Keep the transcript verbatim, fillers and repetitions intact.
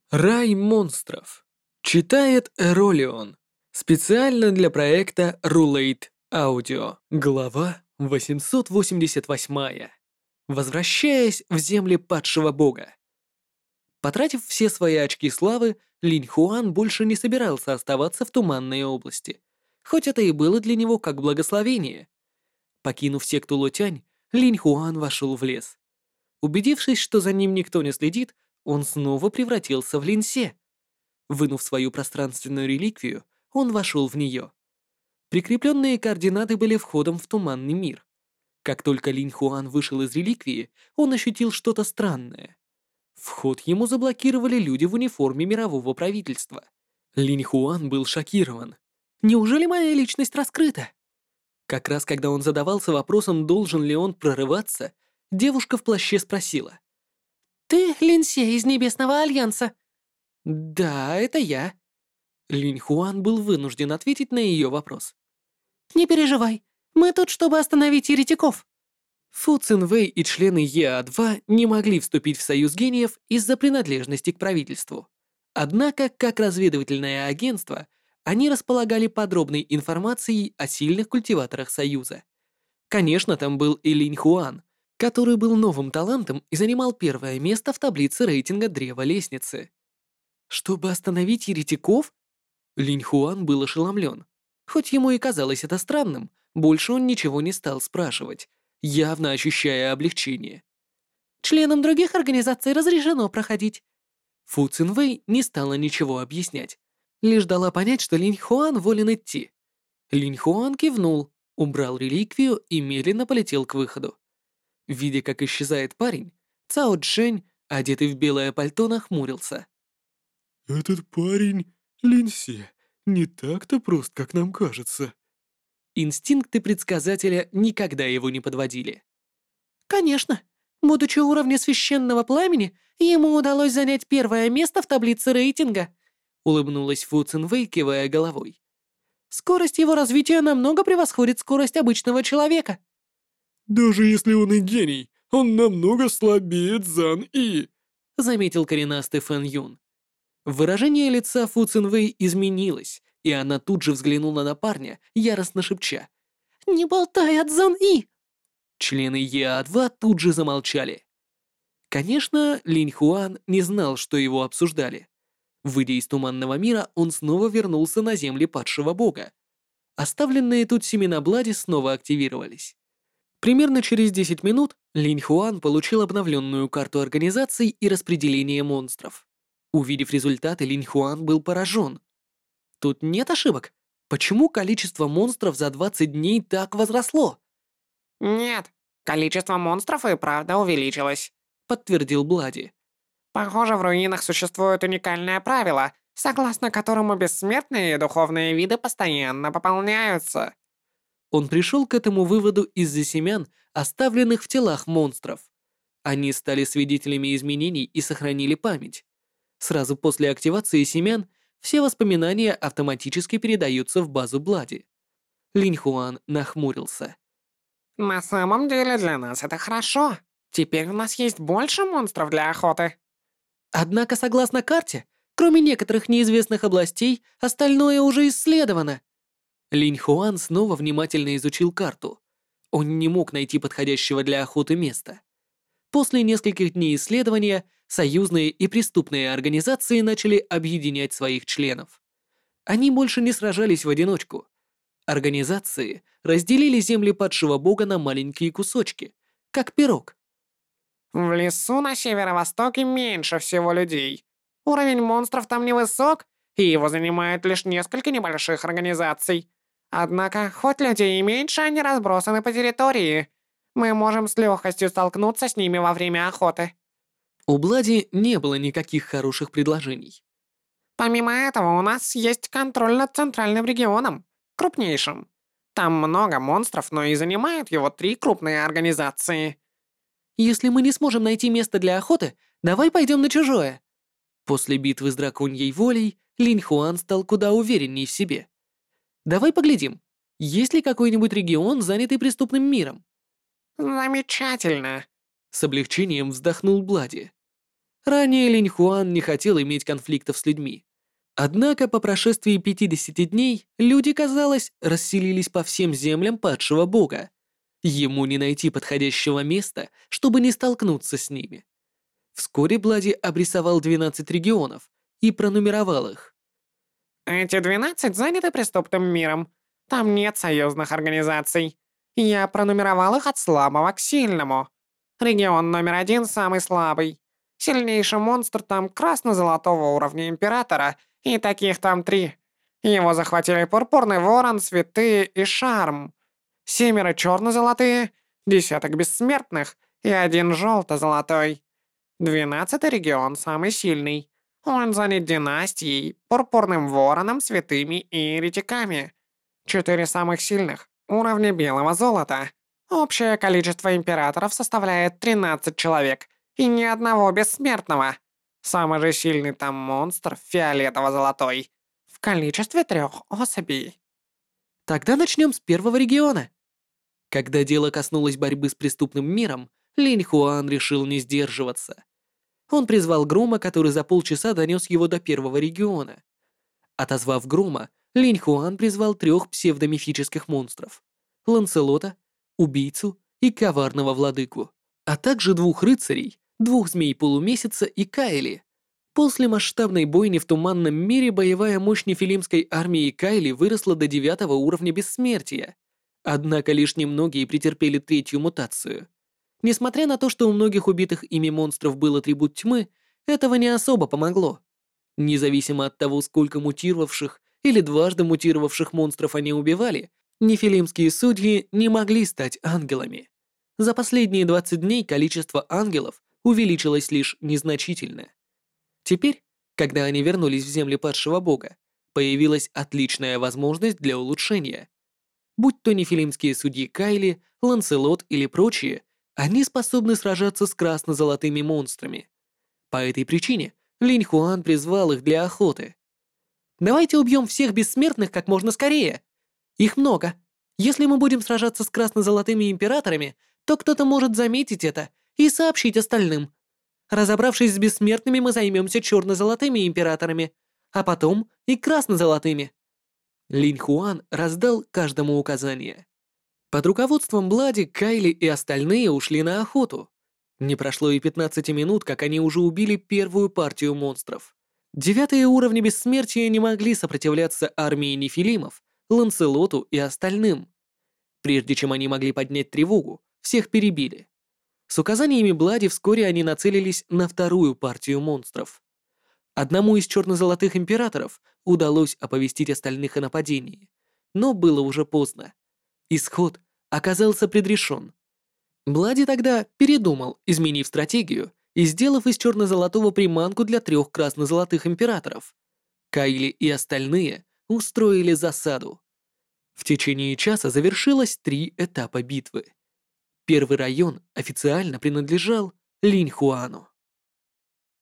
Рай монстров. Читает Эролион. Специально для проекта Рулейт Аудио. Глава восемьсот восемьдесят восемь. Возвращаясь в земли падшего бога. Потратив все свои очки славы, Линь Хуан больше не собирался оставаться в Туманной области, хоть это и было для него как благословение. Покинув секту Лотянь, Линь Хуан вошел в лес. Убедившись, что за ним никто не следит, он снова превратился в Линьсе. Вынув свою пространственную реликвию, он вошел в нее. Прикрепленные координаты были входом в туманный мир. Как только Линь Хуан вышел из реликвии, он ощутил что-то странное. Вход ему заблокировали люди в униформе мирового правительства. Линь Хуан был шокирован. Неужели моя личность раскрыта? Как раз когда он задавался вопросом, должен ли он прорываться, девушка в плаще спросила. «Ты Линьсе из Небесного Альянса?» «Да, это я». Линь Хуан был вынужден ответить на ее вопрос. «Не переживай, мы тут, чтобы остановить еретиков». Фу Цинвэй и члены Е А два не могли вступить в союз гениев из-за принадлежности к правительству. Однако, как разведывательное агентство, они располагали подробной информацией о сильных культиваторах союза. Конечно, там был и Линь Хуан, который был новым талантом и занимал первое место в таблице рейтинга Древа Лестницы. Чтобы остановить еретиков? Линь Хуан был ошеломлен. Хоть ему и казалось это странным, больше он ничего не стал спрашивать, явно ощущая облегчение. Членам других организаций разрешено проходить. Фу Цинвэй не стала ничего объяснять, лишь дала понять, что Линь Хуан волен идти. Линь Хуан кивнул, убрал реликвию и медленно полетел к выходу. Видя, как исчезает парень, Цао Чжэнь, одетый в белое пальто, нахмурился. «Этот парень, Линьсе, не так-то прост, как нам кажется». Инстинкты предсказателя никогда его не подводили. Конечно, будучи уровня священного пламени, ему удалось занять первое место в таблице рейтинга, улыбнулась Фу Цинвэй, кивая головой. Скорость его развития намного превосходит скорость обычного человека. «Даже если он и гений, он намного слабее Цзан И», заметил коренастый Фэн Юн. Выражение лица Фу Цинвэй изменилось, и она тут же взглянула на парня, яростно шепча. «Не болтай от Цзан И!» Члены Е А два тут же замолчали. Конечно, Линь Хуан не знал, что его обсуждали. Выйдя из туманного мира, он снова вернулся на земли падшего бога. Оставленные тут семена Блади снова активировались. Примерно через десять минут Линь Хуан получил обновленную карту организаций и распределения монстров. Увидев результаты, Линь Хуан был поражен. Тут нет ошибок. Почему количество монстров за двадцать дней так возросло? «Нет, количество монстров и правда увеличилось», — подтвердил Блади. «Похоже, в руинах существует уникальное правило, согласно которому бессмертные и духовные виды постоянно пополняются». Он пришел к этому выводу из-за семян, оставленных в телах монстров. Они стали свидетелями изменений и сохранили память. Сразу после активации семян все воспоминания автоматически передаются в базу Блади. Линь Хуан нахмурился. «На самом деле для нас это хорошо. Теперь у нас есть больше монстров для охоты». Однако, согласно карте, кроме некоторых неизвестных областей, остальное уже исследовано. Линь Хуан снова внимательно изучил карту. Он не мог найти подходящего для охоты места. После нескольких дней исследования союзные и преступные организации начали объединять своих членов. Они больше не сражались в одиночку. Организации разделили земли падшего бога на маленькие кусочки, как пирог. В лесу на северо-востоке меньше всего людей. Уровень монстров там невысок, и его занимают лишь несколько небольших организаций. Однако, хоть людей и меньше, они разбросаны по территории. Мы можем с легкостью столкнуться с ними во время охоты. У Блади не было никаких хороших предложений. Помимо этого, у нас есть контроль над центральным регионом, крупнейшим. Там много монстров, но и занимают его три крупные организации. Если мы не сможем найти место для охоты, давай пойдем на чужое. После битвы с драконьей волей Линь Хуан стал куда уверенней в себе. Давай поглядим, есть ли какой-нибудь регион, занятый преступным миром. Замечательно. С облегчением вздохнул Блади. Ранее Линь Хуан не хотел иметь конфликтов с людьми. Однако по прошествии пятидесяти дней люди, казалось, расселились по всем землям падшего бога. Ему не найти подходящего места, чтобы не столкнуться с ними. Вскоре Блади обрисовал двенадцать регионов и пронумеровал их. Эти двенадцать заняты преступным миром. Там нет союзных организаций. Я пронумеровал их от слабого к сильному. Регион номер один самый слабый. Сильнейший монстр там красно-золотого уровня Императора, и таких там три. Его захватили Пурпурный Ворон, Святые и Шарм. Семеро черно-золотые, десяток бессмертных и один желто-золотой. Двенадцатый регион самый сильный. Он занят династией, Пурпурным Вороном, Святыми и Еретиками. Четыре самых сильных — уровня белого золота. Общее количество императоров составляет тринадцать человек, и ни одного бессмертного. Самый же сильный там монстр — фиолетово-золотой, в количестве трех особей. Тогда начнем с первого региона. Когда дело коснулось борьбы с преступным миром, Линь Хуан решил не сдерживаться. Он призвал Грома, который за полчаса донес его до первого региона. Отозвав Грома, Линь Хуан призвал трех псевдомифических монстров — Ланселота, Убийцу и Коварного Владыку, а также двух рыцарей, двух змей полумесяца и Кайли. После масштабной бойни в Туманном мире боевая мощь нефилимской армии Кайли выросла до девятого уровня бессмертия. Однако лишь немногие претерпели третью мутацию. Несмотря на то, что у многих убитых ими монстров был атрибут тьмы, этого не особо помогло. Независимо от того, сколько мутировавших или дважды мутировавших монстров они убивали, нефилимские судьи не могли стать ангелами. За последние двадцать дней количество ангелов увеличилось лишь незначительно. Теперь, когда они вернулись в земли падшего бога, появилась отличная возможность для улучшения. Будь то нефилимские судьи Кайли, Ланселот или прочие, они способны сражаться с красно-золотыми монстрами. По этой причине Линь Хуан призвал их для охоты. Давайте убьем всех бессмертных как можно скорее. Их много. Если мы будем сражаться с красно-золотыми императорами, то кто-то может заметить это и сообщить остальным. Разобравшись с бессмертными, мы займемся черно-золотыми императорами, а потом и красно-золотыми. Линь Хуан раздал каждому указания. Под руководством Блади, Кайли и остальные ушли на охоту. Не прошло и пятнадцати минут, как они уже убили первую партию монстров. Девятые уровни бессмертия не могли сопротивляться армии нефилимов, Ланселоту и остальным. Прежде чем они могли поднять тревогу, всех перебили. С указаниями Блади вскоре они нацелились на вторую партию монстров. Одному из черно-золотых императоров удалось оповестить остальных о нападении, но было уже поздно. Исход оказался предрешен. Блади тогда передумал, изменив стратегию и сделав из черно-золотого приманку для трех красно-золотых императоров. Кайли и остальные устроили засаду. В течение часа завершилось три этапа битвы. Первый район официально принадлежал Линь Хуану.